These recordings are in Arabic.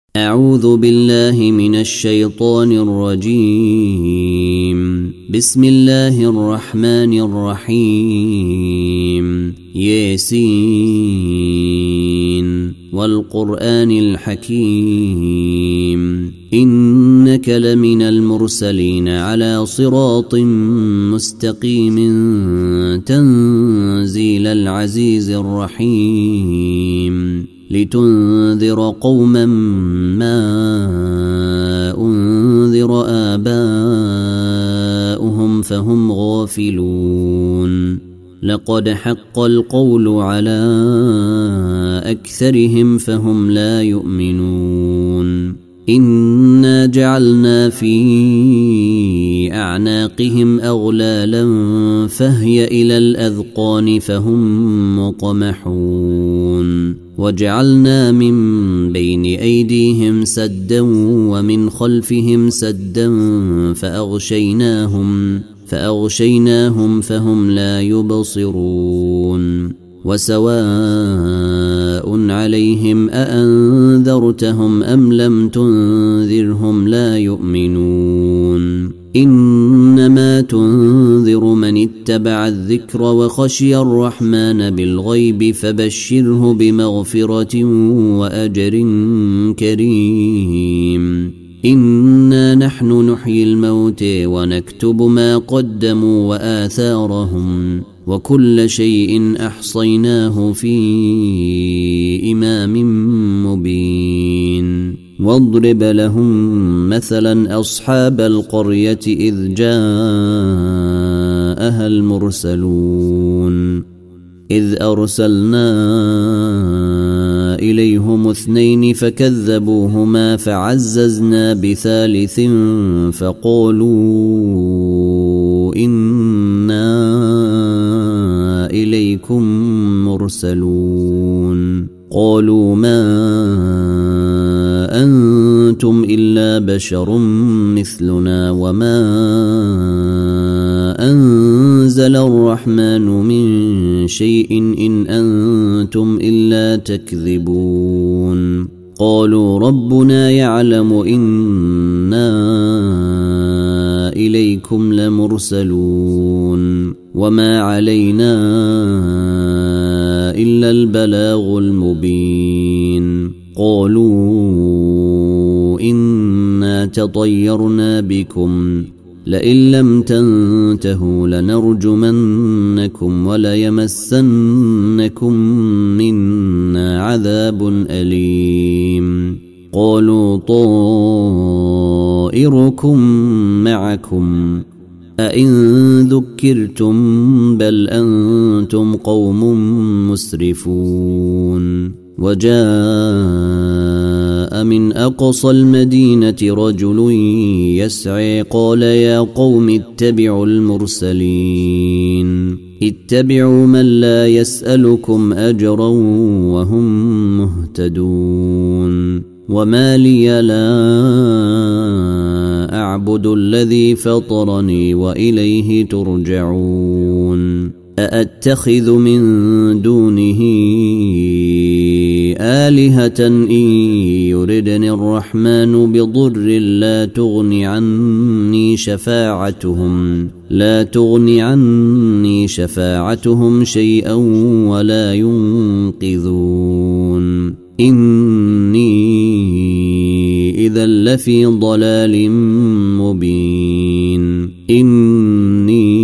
أعوذ بالله من الشيطان الرجيم. بسم الله الرحمن الرحيم. ياسين والقرآن الحكيم إنك لمن المرسلين على صراط مستقيم تنزيل العزيز الرحيم لتنذر قوما ما أنذر آباؤهم فهم غافلون. لقد حق القول على أكثرهم فهم لا يؤمنون. إنا جعلنا في أعناقهم أغلالا فهي إلى الأذقان فهم مقمحون. وجعلنا من بين أيديهم سدا ومن خلفهم سدا فأغشيناهم فهم لا يبصرون. وسواء عليهم أأنذرتهم أم لم تنذرهم لا يؤمنون. إنما تنذر من اتبع الذكر وخشي الرحمن بالغيب فبشره بمغفرة وأجر كريم. إنا نحن نحيي الموتى ونكتب ما قدموا وآثارهم وكل شيء أحصيناه في إمام مبين. واضرب لهم مثلا أصحاب القرية إذ جاءها المرسلون إذ أرسلنا إليهم 2 فكذبوهما فعززنا بثالث فقالوا إنا إليكم مرسلون. قالوا ما أنتم إلا بشر مثلنا وما أنزل الرحمن من شيء إن أنتم إلا تكذبون. قالوا ربنا يعلم إنا إليكم لمرسلون وما علينا إلا البلاغ المبين. قالوا إنا تطيرنا بكم لئن لم تنتهوا لنرجمنكم وليمسنكم منا عذاب أليم. قالوا طائركم معكم أئن ذكرتم بل أنتم قوم مسرفون. وجاء من أقصى المدينة رجل يسعى قال يا قوم اتبعوا المرسلين اتبعوا من لا يسألكم أجرا وهم مهتدون. وما لي لا أعبد الذي فطرني وإليه ترجعون. أأتخذ من دونه آلهة إن يردني الرحمن بضر لا تغني عني شفاعتهم شيئا ولا ينقذون. إني إذا لفي ضلال مبين. إني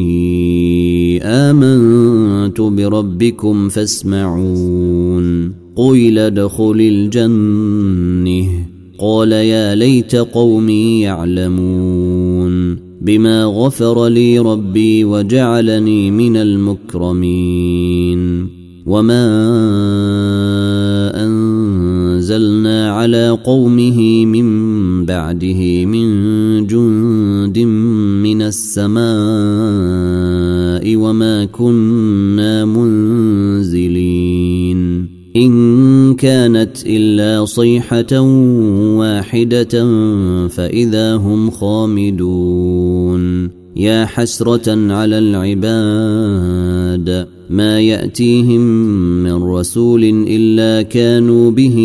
آمنت بربكم فاسمعون. قيل ادخل الجنة قال يا ليت قومي يعلمون بما غفر لي ربي وجعلني من المكرمين. وما أنزلنا على قومه من بعده من جند من السماء وما كنا منزلين. إن كانت إلا صيحة واحدة فإذا هم خامدون. يا حسرة على العباد ما يأتيهم من رسول إلا كانوا به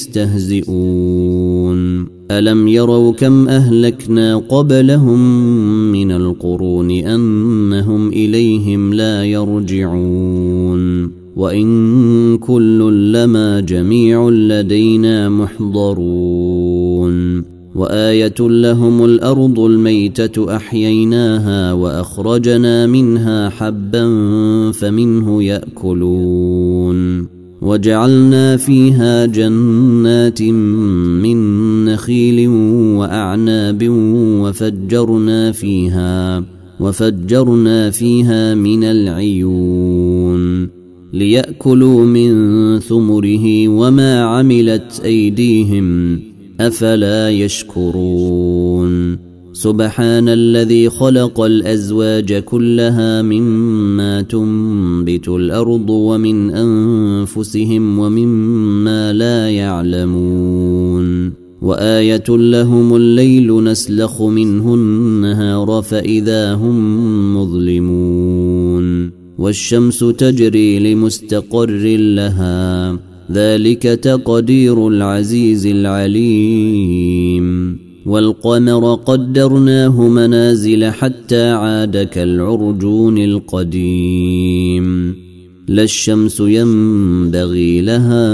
يستهزئون ألم يروا كم أهلكنا قبلهم من القرون أنهم إليهم لا يرجعون وإن كل لما جميع لدينا محضرون وآية لهم الأرض الميتة أحييناها وأخرجنا منها حبا فمنه يأكلون وجعلنا فيها جنات من نخيل وأعناب وفجرنا فيها من العيون ليأكلوا من ثمره وما عملت أيديهم أفلا يشكرون سبحان الذي خلق الأزواج كلها مما تنبت الأرض ومن أنفسهم ومما لا يعلمون وآية لهم الليل نسلخ منه النهار فإذا هم مظلمون والشمس تجري لمستقر لها ذلك تقدير العزيز العليم والقمر قدرناه منازل حتى عاد كالعرجون القديم لا الشمس ينبغي لها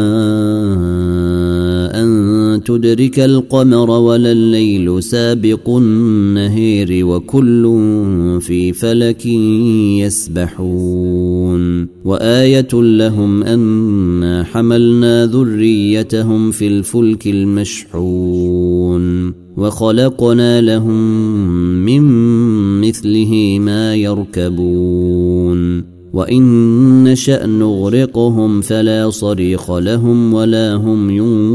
أن تدرك القمر ولا الليل سابق النهير وكل في فلك يسبحون وآية لهم أنا حملنا ذريتهم في الفلك المشحون وخلقنا لهم من مثله ما يركبون وإن نشأ نغرقهم فلا صريخ لهم ولا هم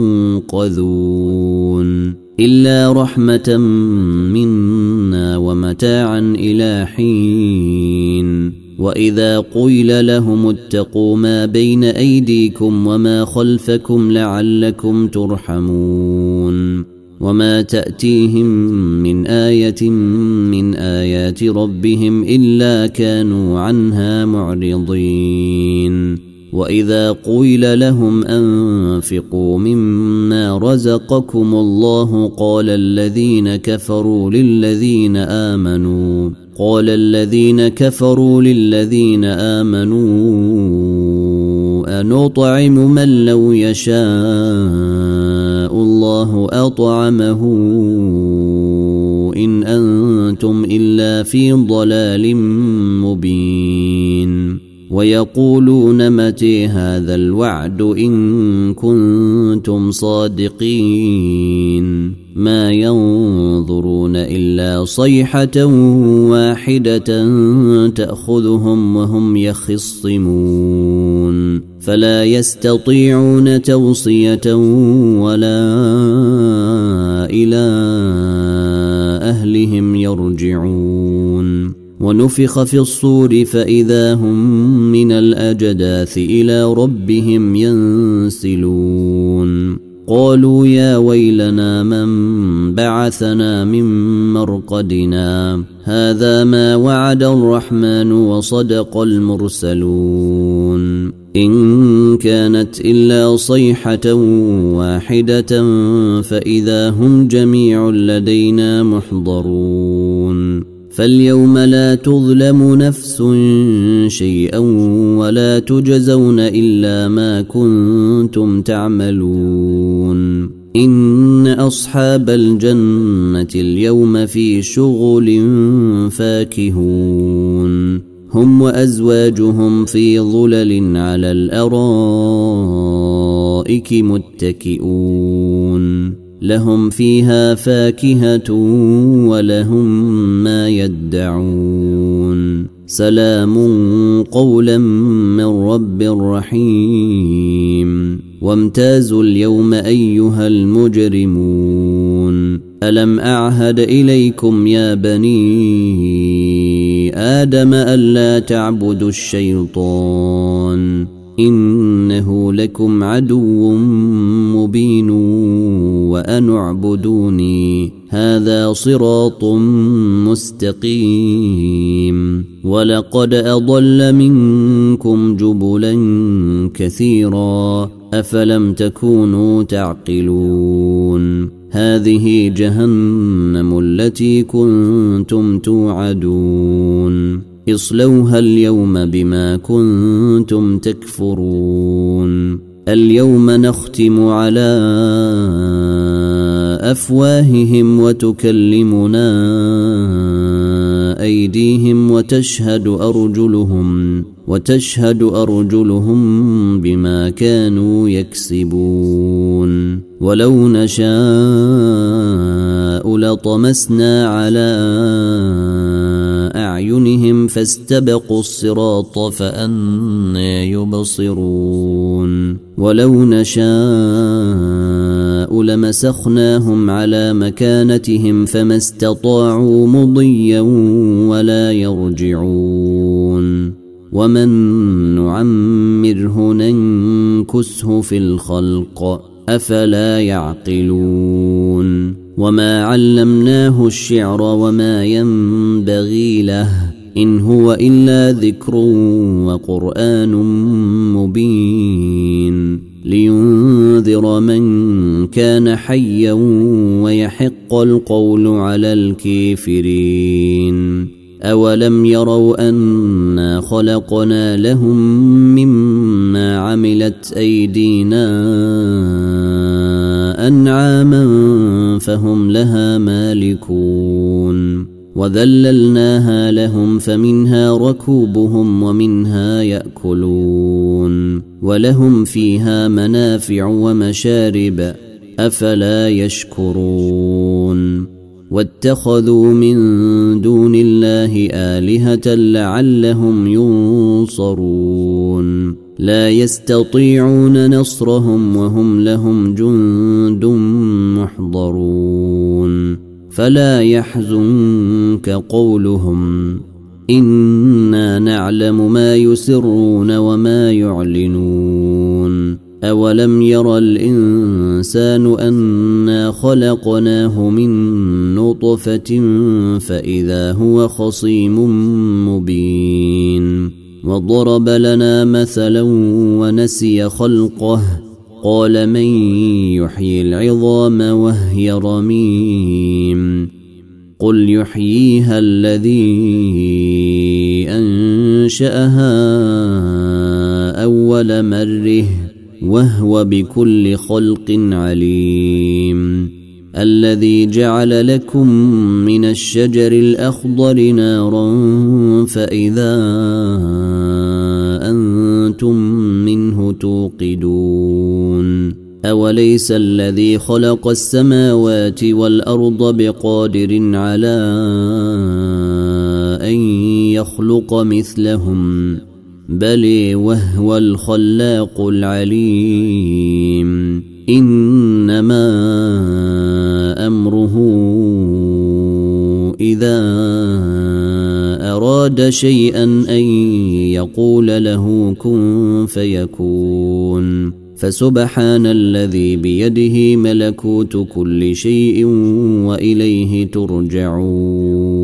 ينقذون إلا رحمة منا ومتاعا إلى حين وإذا قيل لهم اتقوا ما بين أيديكم وما خلفكم لعلكم ترحمون وما تأتيهم من آية من آيات ربهم إلا كانوا عنها معرضين وإذا قيل لهم أنفقوا مما رزقكم الله قال الذين كفروا للذين آمنوا أنطعم من لو يشاء الله أطعمه إن أنتم إلا في ضلال مبين ويقولون متى هذا الوعد إن كنتم صادقين ما ينظرون إلا صيحة واحدة تأخذهم وهم يخصمون فلا يستطيعون توصية ولا إلى أهلهم يرجعون ونفخ في الصور فإذا هم من الأجداث إلى ربهم ينسلون قالوا يا ويلنا من بعثنا من مرقدنا هذا ما وعد الرحمن وصدق المرسلون إن كانت إلا صيحة واحدة فإذا هم جميع لدينا محضرون فاليوم لا تظلم نفس شيئا ولا تجزون إلا ما كنتم تعملون إن أصحاب الجنة اليوم في شغل فاكهون هم وأزواجهم في ظلل على الأرائك متكئون لهم فيها فاكهة ولهم ما يدعون سلام قولا من رب رحيم وامتازوا اليوم أيها المجرمون ألم أعهد إليكم يا بني آدم ألا تعبدوا الشيطان إنه لكم عدو مبين وأن اعبدوني هذا صراط مستقيم ولقد أضل منكم جبلا كثيرا أفلم تكونوا تعقلون هذه جهنم التي كنتم توعدون اصلوها اليوم بما كنتم تكفرون اليوم نختم على أفواههم وتكلمنا أيديهم وتشهد أرجلهم بما كانوا يكسبون ولو نشاء لطمسنا على أعينهم فاستبقوا الصراط فأنى يبصرون ولو نشاء لمسخناهم على مكانتهم فما استطاعوا مضيا ولا يرجعون ومن نعمره ننكسه في الخلق أفلا يعقلون وما علمناه الشعر وما ينبغي له إن هو إلا ذكر وقرآن مبين لينذر من كان حيا ويحق القول على الكافرين أولم يروا أنا خلقنا لهم مما عملت أيدينا أنعاما فهم لها مالكون وذللناها لهم فمنها ركوبهم ومنها يأكلون ولهم فيها منافع ومشارب أفلا يشكرون واتخذوا من دون الله آلهة لعلهم ينصرون لا يستطيعون نصرهم وهم لهم جند محضرون فلا يحزنك قولهم إنا نعلم ما يسرون وما يعلنون أولم ير الإنسان أنا خلقناه من نطفة فإذا هو خصيم مبين وضرب لنا مثلا ونسي خلقه قال من يحيي العظام وهي رميم قل يحييها الذي أنشأها أول مرة وهو بكل خلق عليم الذي جعل لكم من الشجر الأخضر نارا فإذا أنتم منه توقدون أوليس الذي خلق السماوات والأرض بقادر على أن يخلق مثلهم بل وهو الخلاق العليم إنما أمره إذا أراد شيئا أن يقول له كن فيكون فسبحان الذي بيده ملكوت كل شيء وإليه ترجعون